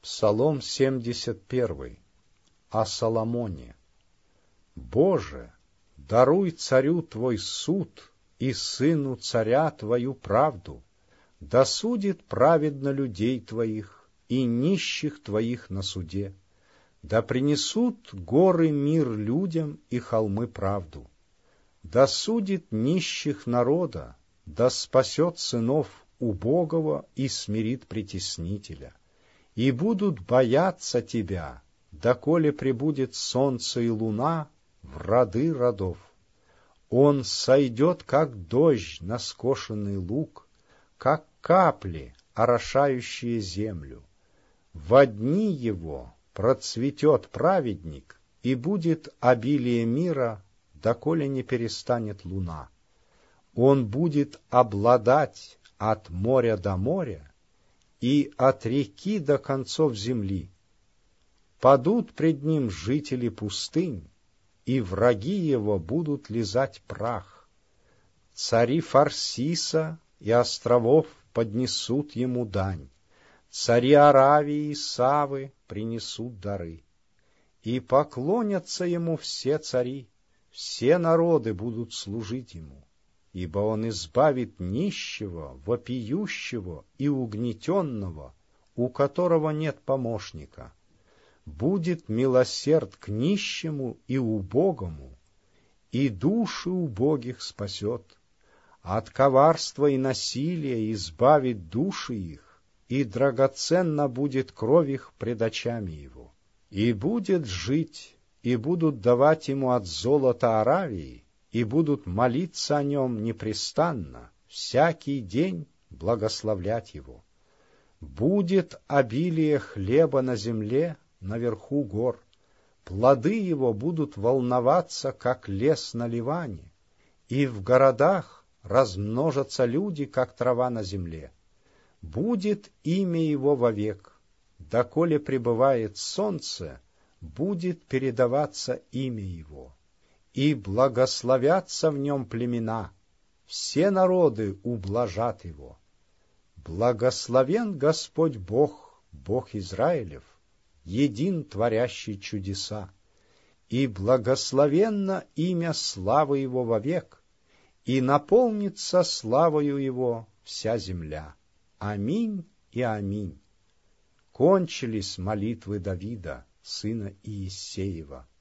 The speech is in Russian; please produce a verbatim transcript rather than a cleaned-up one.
Псалом семьдесят первый. О Соломоне. Боже, даруй царю Твой суд и сыну царя Твою правду, да судит праведно людей Твоих и нищих Твоих на суде, да принесут горы мир людям и холмы правду, да судит нищих народа, да спасет сынов убогого и смирит притеснителя, и будут бояться Тебя, доколе пребудет солнце и луна в роды родов. Он сойдет, как дождь на скошенный луг, как капли, орошающие землю. Во дни его процветет праведник, и будет обилие мира, доколе не перестанет луна. Он будет обладать от моря до моря и от реки до концов земли. Падут пред ним жители пустынь, и враги его будут лизать прах. Цари Фарсиса и островов поднесут ему дань, цари Аравии и Савы принесут дары. И поклонятся ему все цари, все народы будут служить ему, ибо он избавит нищего, вопиющего и угнетенного, у которого нет помощника. Будет милосерд к нищему и убогому, и души убогих спасет. От коварства и насилия избавит души их, и драгоценна будет кровь их пред очами его. И будет жить, и будут давать ему от золота Аравии, и будут молиться о нем непрестанно, всякий день благословлять его. Будет обилие хлеба на земле, наверху гор, плоды его будут волноваться, как лес на Ливане, и в городах размножатся люди, как трава на земле. Будет имя его вовек, доколе пребывает солнце, будет передаваться имя его, и благословятся в нем племена, все народы ублажат его. Благословен Господь Бог, Бог Израилев, един творящий чудеса, и благословенно имя славы его вовек, и наполнится славою его вся земля. Аминь и аминь. Кончились молитвы Давида, сына Иессеева.